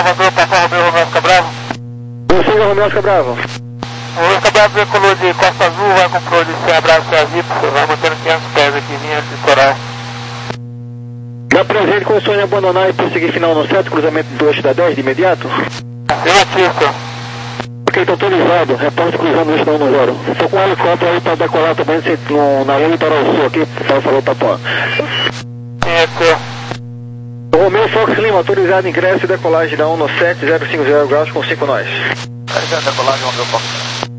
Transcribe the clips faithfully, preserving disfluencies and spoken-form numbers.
Salvador, Papa Romeu, Romeu fica bravo. Você, Romeu fica bravo. O Romeu fica bravo decolou de Costa Azul, vai com produção, abraço a Zip, vai mantendo quinhentos pés aqui, linha litoral. Dá presente com o sonho de abandonar e prosseguir final no sete, cruzamento do oito da dez de imediato? Negativo. Ok, tô autorizado, repórter cruzando o não no zero. Tô com um helicóptero aí pra decolar também no, na linha litoral sul aqui, para falou Tapó. Isso. O Romeu Fox Lima, autorizado ingresso e decolagem da um no sete, zero cinco zero graus com cinco nós. Carregando decolagem, Romeu Fox.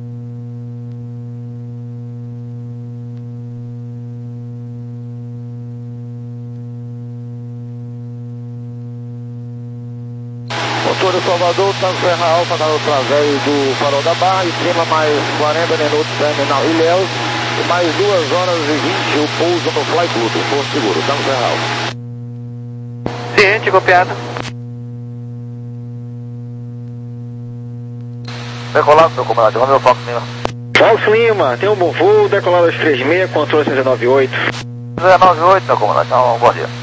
Motor do Salvador, Tango Serra Alfa, garoto traseiro do Farol da Barra, em cima mais quarenta minutos, terminal Ilhéus, e mais duas horas e vinte o pouso no Fly Club, Porto Seguro, Tango Serra Alfa. Ciente, copiado. Decolado, meu comandante, Romeu Fox Lima. Fox Lima, tem um bom voo, decolado às três e meia, controle dezenove e oito. dezenove e oito, meu comandante, então, bom dia.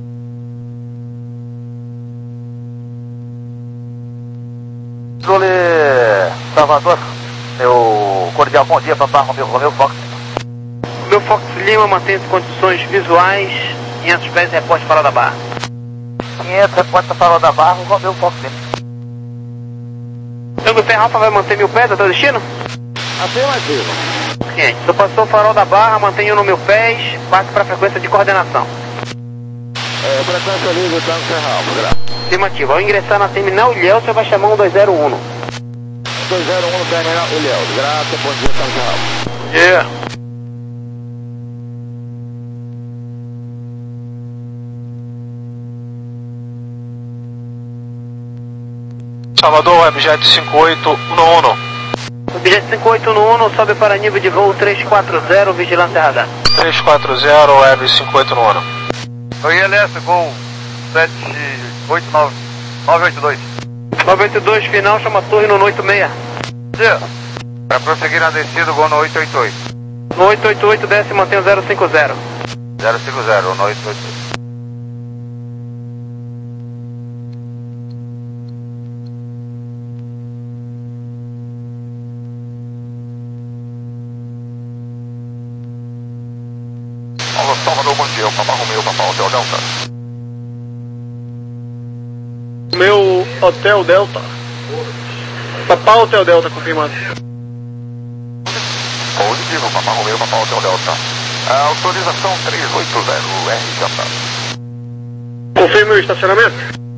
Controle Salvador, meu cordial bom dia, Papá Romeu, Romeu Fox. Romeu Fox Lima, mantém as condições visuais, quinhentos pés, reporte Farol da Barra. quinhentos, reporte Farol da Barra, Romeu Fox Lima. Tango Serra Alfa vai manter mil pés até o destino? Afirmativo. Ciente, se passou o Farol da Barra, mantenha no mil pés, passe para a frequência de coordenação. É, frequência livre, Tango Serra Alfa, graças. Afirmativo, ao ingressar na terminal Ilhéus, você vai chamar um dois zero um. dois zero um, terminal Ilhéus, graças, bom dia, Tango Serra Alfa. Bom dia. Salvador, objeto cinco oito um um. Objeto cinco oito um um, sobe para nível de voo três quatro zero, vigilância radar. três quatro zero, web cinco oito um um. Oi, I L S, Gol sete oito nove, nove oito dois. nove oito dois, final, chama a torre no oito seis. Dia. Para prosseguir na descida, Gol no oito oito oito. No oito oito oito, desce e mantém o zero cinco zero. zero cinco zero, no oito oito oito. Salvador, bom dia, Papá Romeu, Papá Hotel Delta. Meu Hotel Delta. Papá Hotel Delta, confirmado. Positivo, Papá Romeu, Papá Hotel Delta. A autorização trezentos e oitenta R J. Confirme o estacionamento.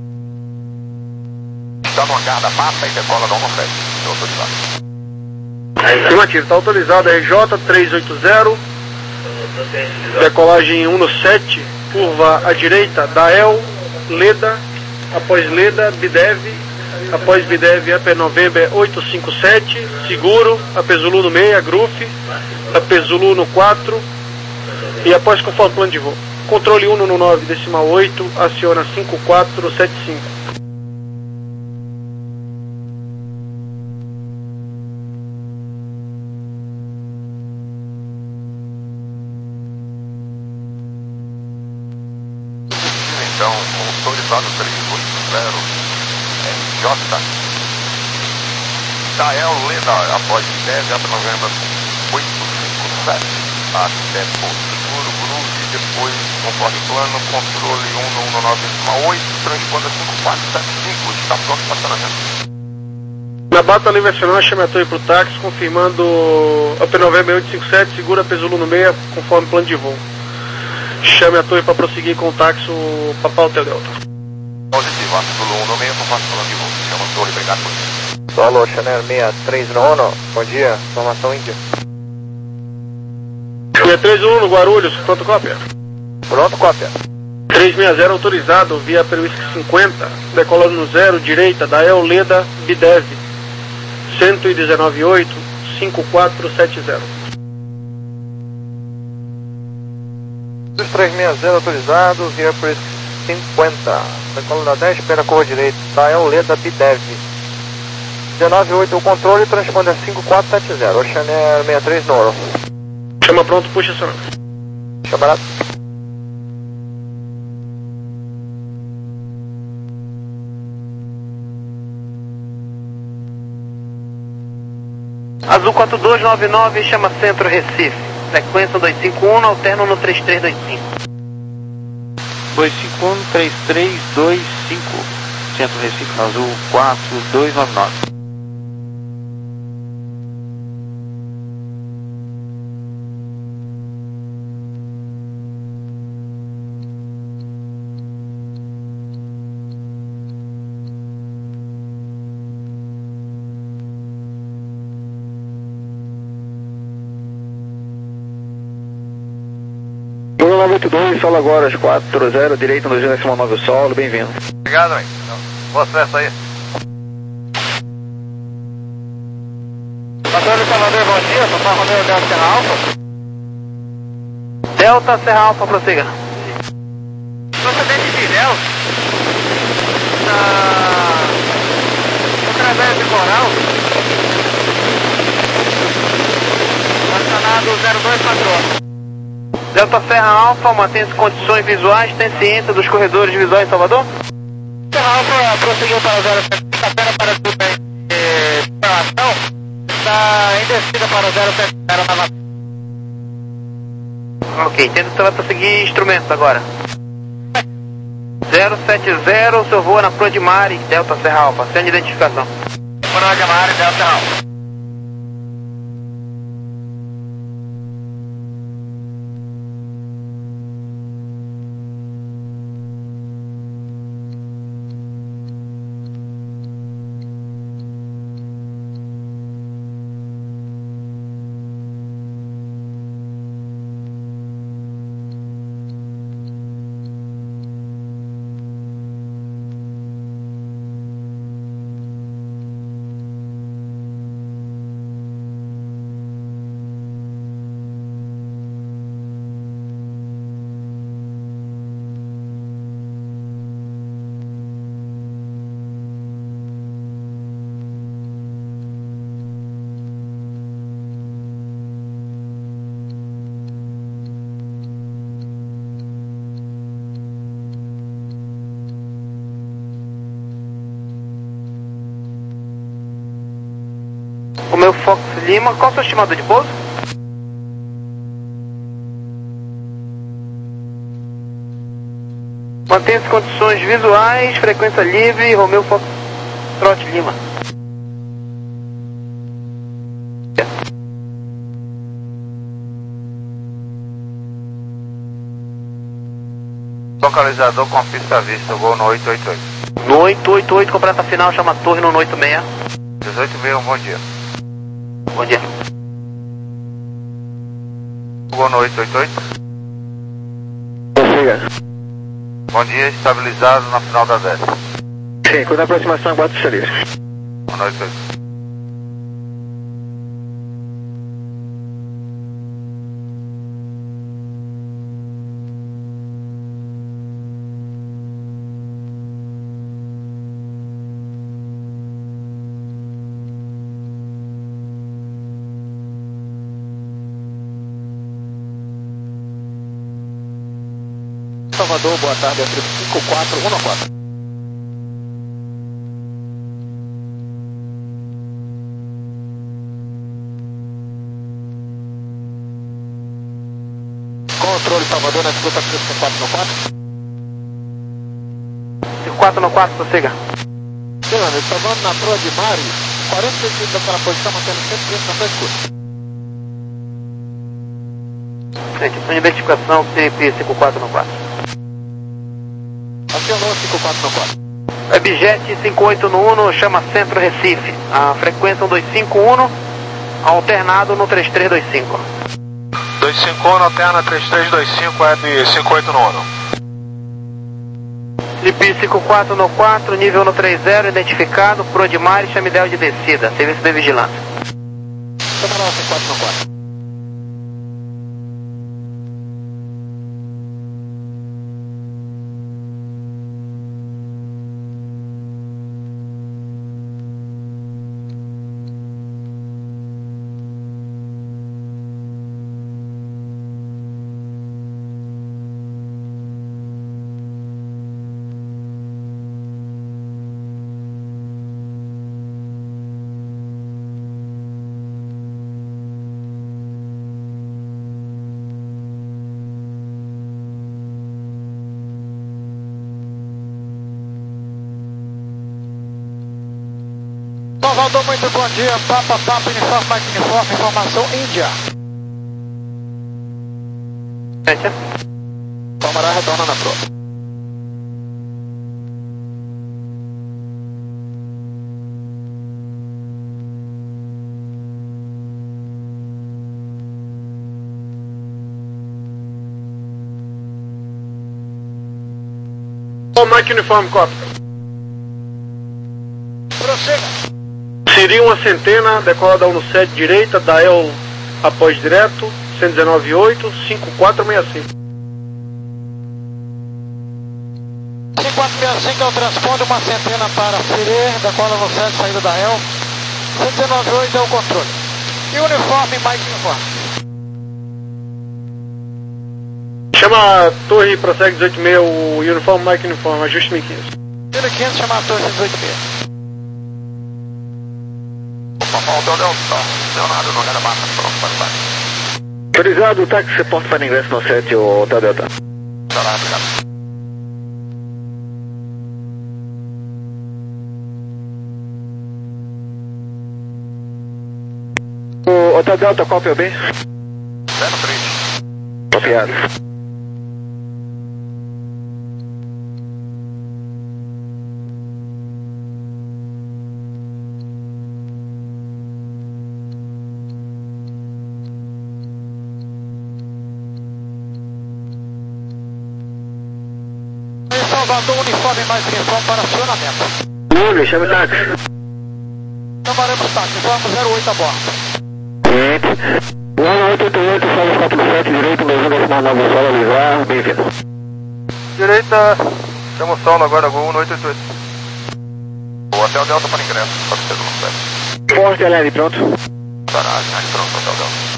Está no hangar da mata e decola da um no sete. Estou autorizado. Afirmativo, está autorizado R J trezentos e oitenta. Decolagem um no sete, curva à direita, Dael, Leda, após Leda, Bidev, após Bidev, Upper November oitocentos e cinquenta e sete, seguro, Upper Zulu no meio, Gruf, Upper Zulu no quatro, e após conforme plano de voo. Controle um no nove, decimal oito, aciona cinco quatro sete cinco. Então, autorizado trezentos e oitenta R J. Dael Leda, após dez de novembro, oitocentos e cinquenta e sete, até Porto Seguro, Groove, depois, conforme plano, controle um no nove oito, transponder cinco quatro sete cinco, está pronto para estacionamento. Na Bata Livre Nacional, chame a torre para o táxi, confirmando Upper November oitocentos e cinquenta e sete, segura Pezulu no meio, conforme plano de voo. Chame a torre para prosseguir com o táxi o Papá Hotel Delta. Positivo, Azul um no meio, conforme plano de voo. Chama a torre, obrigado por isso. Alô, Chanel seis três um um, bom dia, informação Índia. seis três um no Guarulhos, pronto cópia. Pronto, cópia. trezentos e sessenta autorizado, via Peruísque cinquenta, decolando no zero, direita, Dael Leda, Bidev, cento e dezenove oito, cinco quatro sete zero. trezentos e sessenta autorizado, via Peruísque cinquenta, decolando na dez, espera curva direita, Dael Leda, Bidev. dezenove oito o controle, transponder cinco quatro sete zero, Oceaner sessenta e três Noro. Chama pronto, puxa ação. Chamarado. Azul quatro dois nove nove, chama Centro Recife. Frequência dois cinco um, alterno no três três dois cinco. dois cinco um, três três dois cinco. Centro Recife, Azul quatro dois nove nove. nove oito dois, solo agora, às quatro zero, direito no décimo nove solo, bem-vindo. Obrigado, hein? Boa sucesso aí. Patrulha Salvador, bom dia, Papai Romeu, Delta Serra Alfa. Delta Serra Alfa, prossiga. Procedente de Ilhéus, na... no Través de Coral, acionado zero dois quatro. Delta Serra Alfa, mantém-se condições visuais, tem ciência dos corredores visuais em Salvador? Serra Alfa prosseguiu para zero sete, quinta-feira para a separação, está em descida para zero sete zero na Ok, entendo que você vai prosseguir instrumentos agora. zero sete zero, o senhor voa na Proa de Mare, Delta Serra Alfa, sem identificação. Proa de Mare, Delta Serra Alfa. O meu Fox Lima, qual o seu estimador de pouso? Mantém-se condições visuais, frequência livre, Romeu Fox Trot Lima. Localizador com pista à vista, voo no oito oito oito. No oito oito oito, completa final, chama Torre no oito seis. dezoito e meia, um bom dia. Bom dia. Voo no oito oito oito. Prossiga. Bom dia, estabilizado na final da décima. Sim, quando a aproximação, quatro series. Boa noite, oito. Salvador, boa tarde, é cinco quatro um quatro. Controle Salvador, na escuta cinco quatro no quatro. cinco quatro no quatro, prossiga. Sim, amigo, Salvador na Proa de Mare, quarenta centímetros daquela posição, mantendo sempre isso na sua escuta. Questão de identificação, C P cinco quatro no quatro. Acionou cinco quatro no quatro. Webjet cinco oito no um, chama Centro Recife. A frequência dois cinco um, alternado no três três dois cinco. dois cinco um, alterna três três dois cinco, é de cinco oito no um. C P cinco quatro no quatro, nível no três zero, identificado, Proa de Mare, chama ideal de descida, serviço de vigilância. Camarão cinco quatro no quatro. Salvador, muito bom dia. Papa, Papa, uniforme, Mike, uniforme, informação Índia. Palmará retorna na prova. Mike Uniforme, copy. Prossiga. Seria uma centena, decola da um sete direita, da El após direto, cento e dezenove ponto oito, cinco quatro seis cinco. cinco quatro seis cinco é o transponder, uma centena para Sirê, decola no sete, saída da El. cento e dezenove ponto oito é o controle. E uniforme, Mike Uniforme. Chama a torre, prossegue dezoito seis, o uniforme, Mike Uniforme, ajuste mil e quinhentos. mil e quinhentos, chama a torre dezoito seis. Papa Hotel Delta, Leonardo Nogueira Mata, pronto para o baixo. Autorizado, táxi, reporte para ingresso no sete, o Hotel Delta. Tá, obrigado. O Hotel Delta, copy, B? zero três. Copiado. Salvador, uniforme, mais uniforme para acionamento. Livre, chame o táxi. Chamaremos táxi, informe zero oito a bordo. Cliente. um oito oito oito, sala quatro sete, direito, mesmo decimal nove, solo, livrar, bem-vindo. Direita, chama o solo agora, Gol um oito oito oito. O Hotel Delta para ingresso, pode ser no sete. Forte, L pronto. Garagem, aí pronto, Hotel Delta.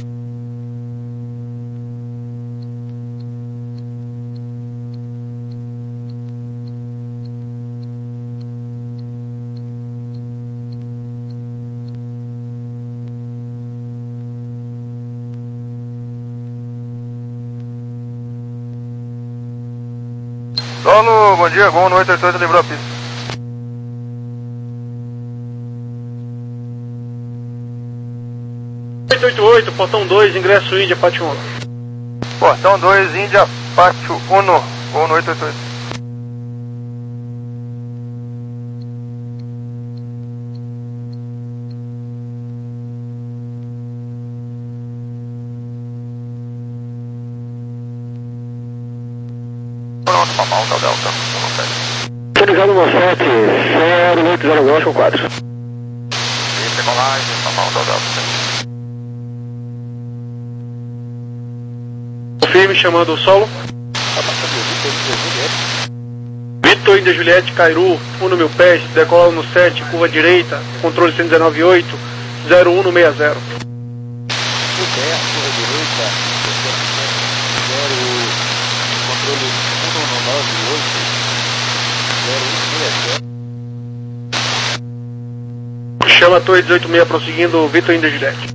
Solo, bom dia, Gol um oito oito oito, livrou a pista. oito oito oito, portão dois, ingresso Índia, pátio um. Portão dois, Índia, pátio um, Gol um oito oito oito. Pronto, Papa Hotel Delta, eu não sei. Autorizado no sete, zero oito zero Oscar quatro. E decolagem, Papa Hotel Delta. Confirme, chamando o solo. Vitor Índia Juliette, Cairu, um no mil pés, decola no sete, curva direita, controle cento e dezenove ponto oito, zero um seis zero. Curva direita, zero, controle um nove oito, zero um seis zero. Chama a torre dezoito seis, prosseguindo, Vitor Índia Juliette.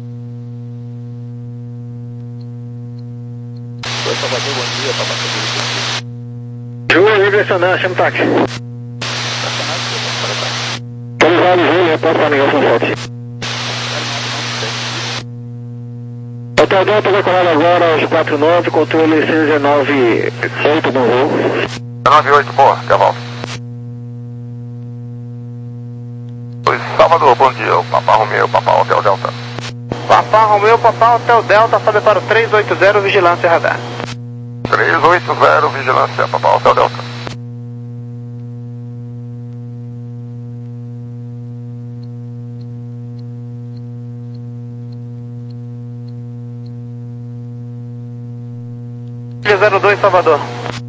Oi, Salvador, bom dia, Papa Hotel. Júlio, livre acionar, chama o táxi. Autorizado, Júlio, reporte para ingresso no sete. Hotel Delta decolado agora aos quatro nove, controle cento e dezenove ponto oito no voo. dezenove oito, boa, já volto. Oi, Salvador, bom dia, o Papa Romeu, Papa Hotel Delta. Papa Romeu, Papa Hotel Delta, fazer para o três oito zero, vigilância radar. três oito zero, vigilância, Papa Hotel Delta. zero dois, Salvador.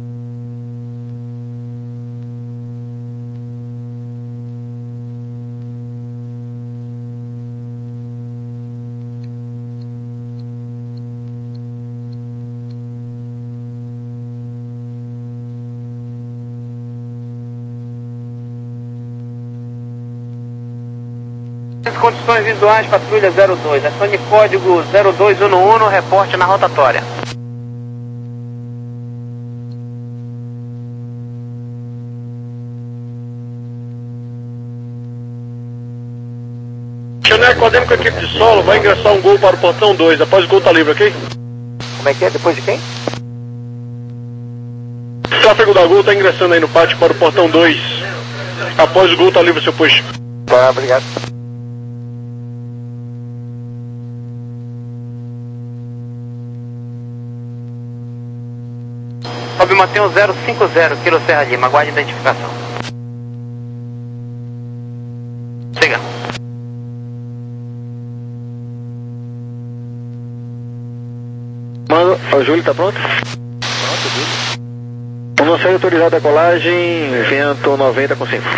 Condições visuais, patrulha zero dois. Acione código zero dois um um, reporte na rotatória. Oxané, coordene com a equipe de solo, vai ingressar um gol para o portão dois, após o gol tá livre, ok? Como é que é? Depois de quem? O tráfego da Gol tá ingressando aí no pátio para o portão dois, após o gol tá livre, seu push. Tá, obrigado. Sobe mantenha zero cinco zero, Kilo Serra Lima, aguarde identificação. Siga. Mano, o Júlio tá pronto? Pronto, Júlio. Vamos sair autorizado a colagem, vento noventa com cinco.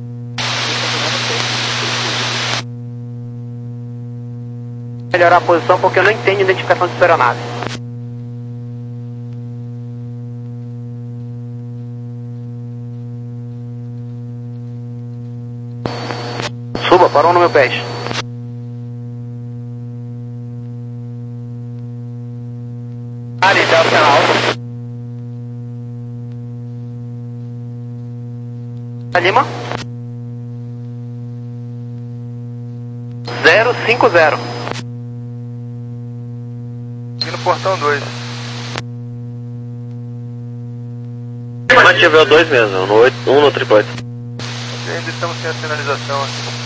Melhorar a posição porque eu não entendo identificação de aeronave. Suba, parou no meu pé. Ali, Delta Alfa. Lima. zero cinco zero. Aqui no portão dois. Mantive o dois mesmo, no oito, um no tripode. Ainda estamos sem a sinalização aqui.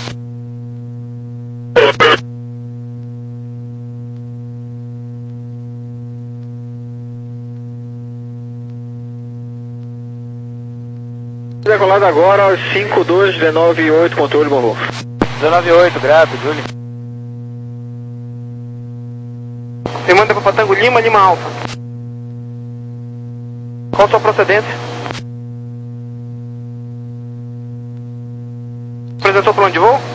Decolado agora aos cinco dois, dezenove oito, controle, bom voo. dezenove oito, grave, Júlio. Você manda para Patango Lima, Lima Alfa. Qual sua procedência? Apresentou plano de voo?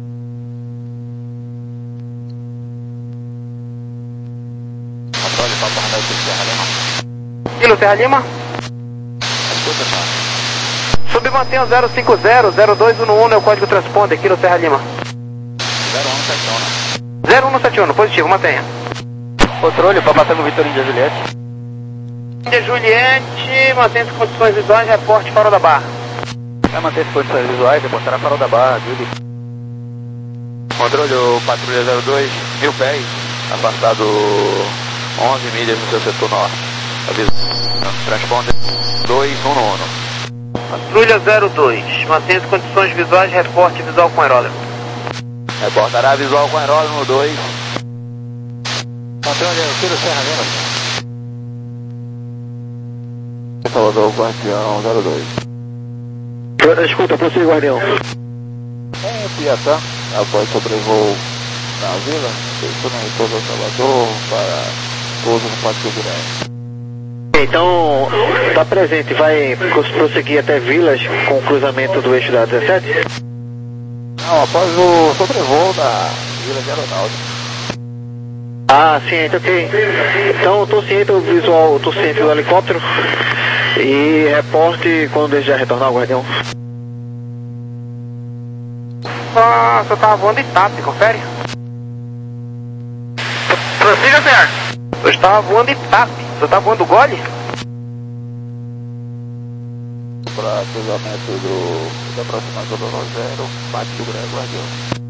Controle, Papo Radar do Serra Lima. Kilo Serra Lima? Escuta, senhor. Submantenha zero cinco zero, zero dois um um é o código transponder, Kilo Serra Lima. zero um sete um. zero um sete um, positivo, mantenha. Controle, Papatango Vitor Índia Juliette. Índia Juliette, mantenha-se em condições visuais, reporte Farol da Barra. Vai manter as condições visuais, reportará Farol da Barra, Júlio. Controle, o Patrulha zero dois, mil pés, afastado onze milhas no seu setor norte. Aviso. Transponder dois um um. Patrulha zero dois, mantenha-se em condições visuais, reporte visual com aeródromo. Reportará visual com aeródromo dois. Controle, o Kilo Serra Lima. Salvador, Guardião zero dois. Escuta, prossiga, Guardião. Em Piatã, após sobrevoo na vila, selecionando todo o Salvador para pouso no Pátio Grande. Então, está presente, vai prosseguir até Vilas com o cruzamento do eixo da dezessete? Não, após o sobrevoo da Vila de Aeronáutica. Ah, ciente, ok. Então, estou ciente do visual, estou ciente do helicóptero e reporte quando desejar retornar, Guardião. Ah, você tava voando em T A P, confere? Prossiga, senhor. Eu estava voando em T A P. Você está voando gole? Para cruzamento do, da aproximação do zero, Pátio Grande, Guardião.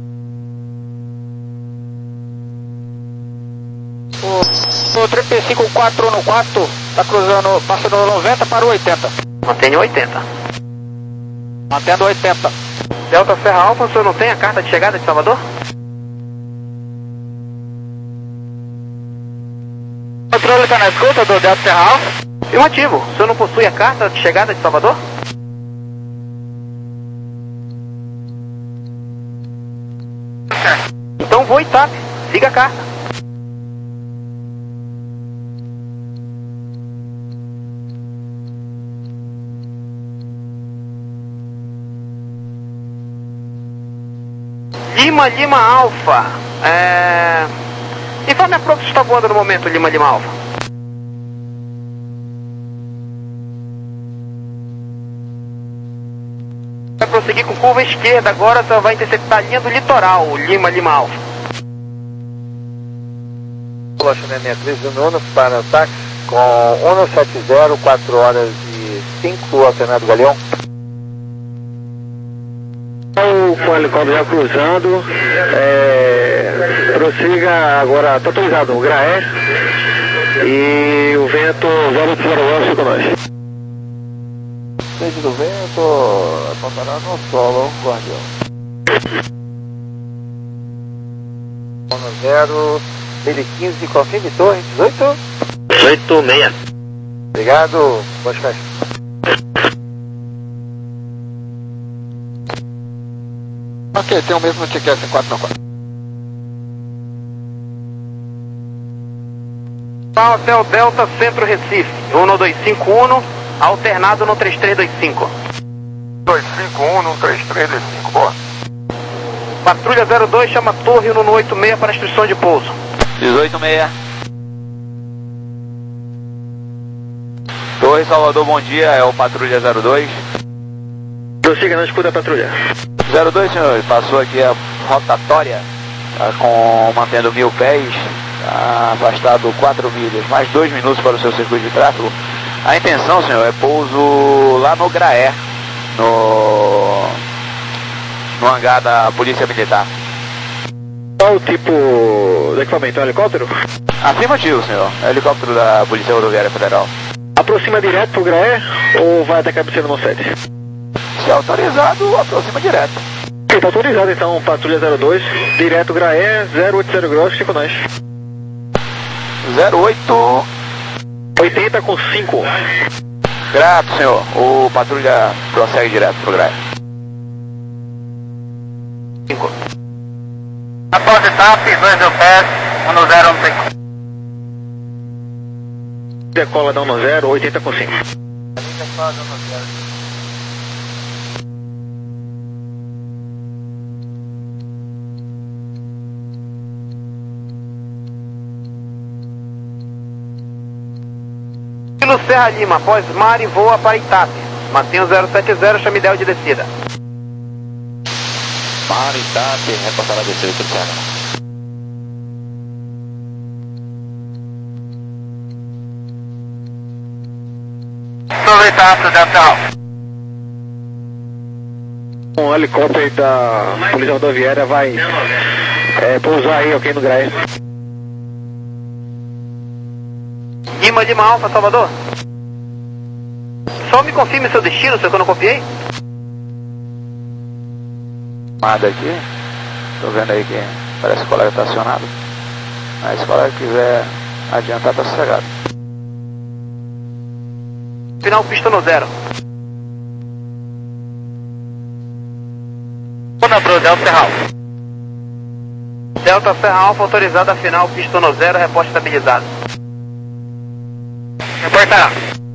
O, o trinta e cinco quatro no quatro está cruzando, passando no noventa para o oitenta. Mantenha oitenta. Mantendo oitenta. Delta Serra Alfa, o senhor não tem a carta de chegada de Salvador? Controle está na escuta do Delta Serra Alfa. Afirmativo. O senhor não possui a carta de chegada de Salvador? Então voe T A P. Siga a carta. Lima, Lima Alfa. É... Informe a prova que está voando no momento, Lima, Lima Alfa. Vai prosseguir com curva esquerda, agora só vai interceptar a linha do litoral, Lima, Lima Alfa. Oxané sessenta e três do nono para o táxi com um sete zero, quatro horas e cinco, alternado Galeão. O Estou com o helicóptero já cruzando. É, prossiga agora, está autorizado o Graé. E o vento zero oito zero nove com nós. Sede do vento, apontará no solo, guardião. zero, ele quinze, confirme torre, dezoito? dezoito seis. Obrigado, boas festas. Ok, tem o mesmo T Q S quatro no quatro. Hotel Delta Centro Recife, um dois cinco um, alternado no três três dois cinco. dois cinco um no três três dois cinco, boa. Patrulha zero dois chama Torre no oito seis para instrução de pouso. dezoito seis. Torre Salvador, bom dia, é o Patrulha zero dois. Prossiga, não escuta a patrulha. zero dois, senhor, passou aqui a rotatória, tá, com, mantendo mil pés, tá, afastado quatro milhas, mais dois minutos para o seu circuito de tráfego. A intenção, senhor, é pouso lá no Graé, no, no hangar da Polícia Militar. Qual o tipo de equipamento? É um helicóptero? Afirmativo, senhor, é helicóptero da Polícia Rodoviária Federal. Aproxima direto pro Graé ou vai até a cabeceira no sete? Se autorizado, aproxima direto. Ok, tá autorizado então, patrulha zero dois, direto Graé, zero oito zero graus, fica com nós. zero oito... oitenta com cinco. Grato, senhor. O patrulha prossegue direto pro Graé. cinco. Após etapa, dois mil pés, um zero um cinco. Decola da um zero, oitenta com cinco. No Serra Lima, após mar e voa para Itape. Mantenha o zero sete zero, chame ideal de descida. Mar Itape, reportar a descida do Serra. Sobre Itape, Delta Alfa. Um helicóptero da Polícia Rodoviária vai é, pousar aí, ok, no Graé. Lima Lima Alfa, Salvador. Só me confirme seu destino, seu que eu não copiei. Nada aqui. Tô vendo aí que parece que o colega tá acionado. Mas se o colega quiser adiantar, tá sossegado. Final pista no zero. Onda pro Delta Serra Alfa. Delta Serra Alfa autorizada a final pista no zero, reposta estabilizado. Reportar.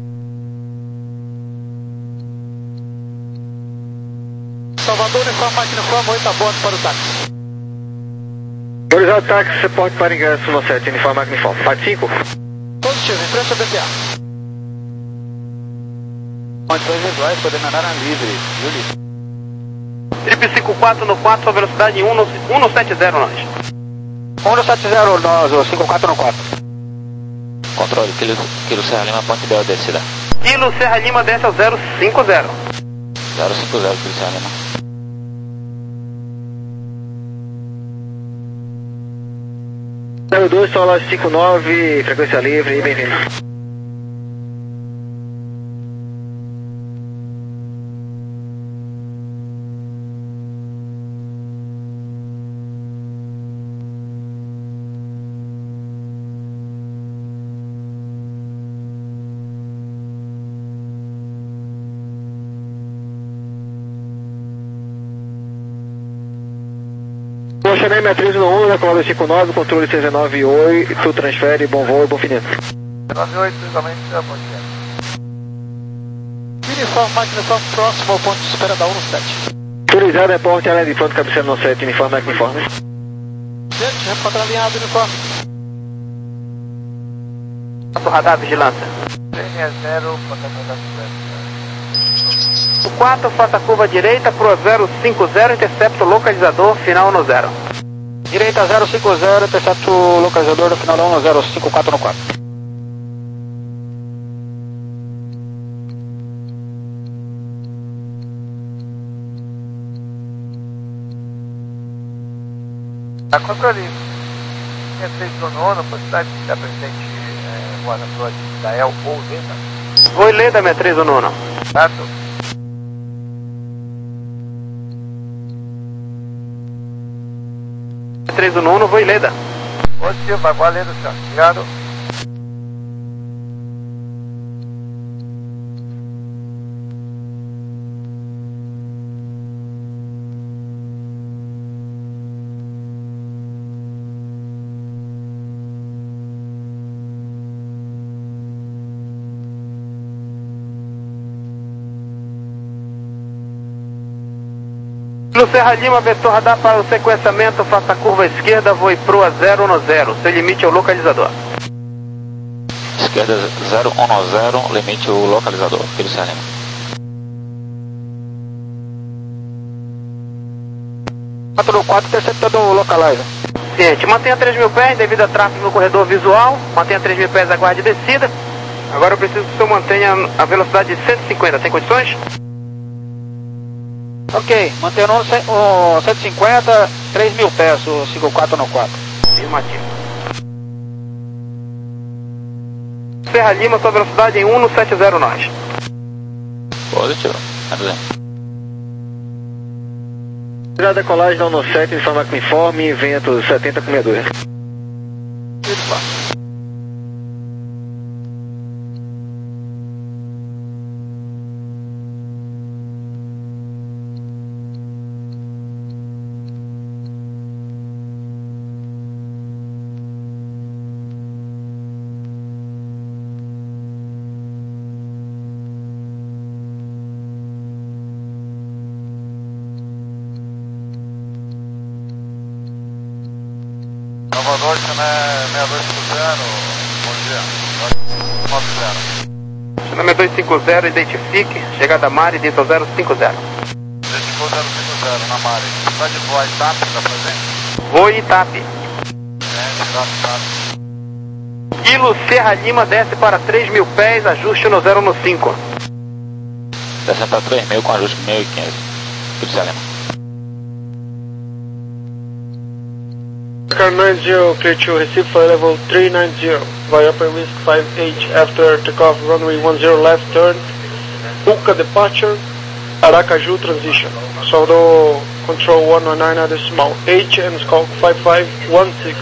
Salvador, uniforme, máquina uniforme, oito a bordo para o táxi. Autorizado táxi, suporte para ingresso no sete, uniforme, máquina uniforme. Parte cinco. Positivo, em frente ao B P A. Condições visuais podendo andar na livre, viu, Livre? Trip cinco quatro no quatro, sua velocidade um no sete zero, nós. um no sete zero, nós, o cinco quatro no quatro. Controle, Kilo, Kilo Serra Lima, ponte Bel, descida. Kilo Serra Lima desce ao zero cinco zero. zero cinco zero, Kilo Serra Lima. zero dois, Solar cinco nove, frequência livre e bem-vindo. Oceané seis três um, decolada cinco nove, controle seis nove oito, transfere, bom voo e bom finito. nove oito, também já pode ser. Uniforme, máquina uniforme, próximo ao ponto de espera da um no sete. Autorizado, reporte, área de pronto, cabeceira no sete, uniforme, máquina uniforme. Gente, repórter alinhado, uniforme. Radar vigilância. três zero, ponto O quatro, faça a curva direita pro zero cinco zero, intercepto localizador, final no zero. Direita zero cinco zero, intercepto localizador do final da um no zero cinco quatro no quatro. Tá controle. sessenta e seis do nono, possibilidade de estar presente é, Guarda Pro da El ou Leda. Oi, Leda, sessenta e três do nono. Certo? sessenta e três do nono, vou Leda. Positivo, vai voar Leda, senhor. Obrigado. No Serra Lima, vetor radar para o sequenciamento, faça a curva esquerda, voe pro a zero um zero, seu limite é o localizador. Esquerda zero um zero, limite o localizador, Kilo Serra Lima. quatro no quatro, interceptando o localizer. Ciente, mantenha três mil pés devido a tráfego no corredor visual, mantenha três mil pés, aguarde descida. Agora eu preciso que o senhor mantenha a velocidade de cento e cinquenta, tem condições? Ok, mantendo o cento e cinquenta, três mil pés, o cinco quatro no quatro. Afirmativo. Serra Lima, sua velocidade em um sete zero nós. Positivo. Tirada da colagem da um sete, missão máquina informe, vento setenta com sessenta e dois. Nova Norte, né? seis dois cinco zero, bom dia. nove zero. Chama dois cinco zero, identifique, chegada a Mari, diesel zero cinco zero. Identificou zero cinco zero na Mari. Vai de voar I T A P, tá presente? Voe Itap. É, tirado I T A P. Kilo Serra Lima, desce para três mil pés, ajuste no zero no cinco. Descendo para três mil com ajuste mil e quinze. Kilo Serra Lima. Car nine zero, clear to receive for level three nine zero, via upper risk five H after takeoff runway one zero left turn, Puka departure, Aracaju transition, Saldo control one one nine at decimal, H and scope five five one six.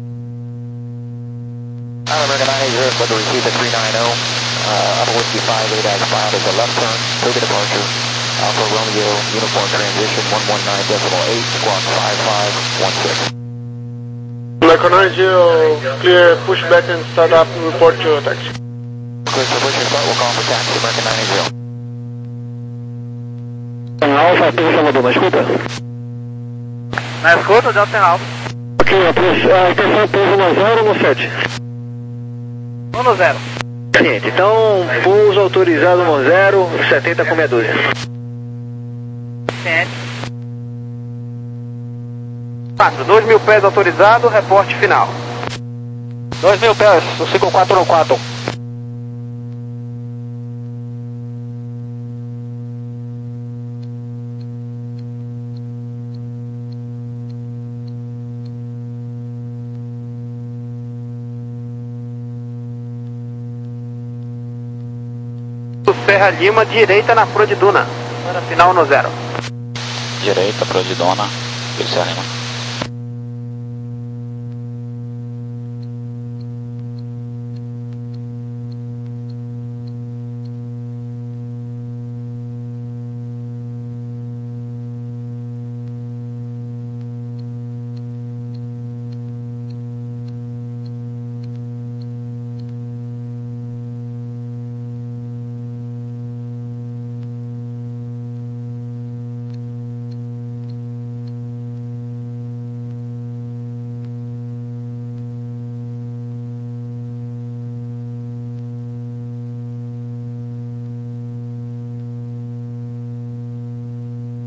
American nine eight zero, weather received at three nine zero, uh, upper whiskey five eight as filed is a left turn, Puka departure, Alpha Romeo uniform transition one one nine decimal eight, squawk five five one six. American nine zero, clear pushback and start up and report to taxi. Clear to push and start, we'll call for taxi, American nine eight zero. Alpha, Pisa Salvador, na escuta? Na escuta, Delta Alfa. Ok, a atenção, pouso no zero no sete. um no zero. Ciente, então, pouso autorizado no zero, setenta com sessenta e dois. Ciente. quatro, dois mil pés autorizado, reporte final. dois mil pés, o cinco quatro no quatro. Serra Lima, direita na Pro de Duna. Para final no zero. Direita, Pro de Dona, Kilo Serra Lima.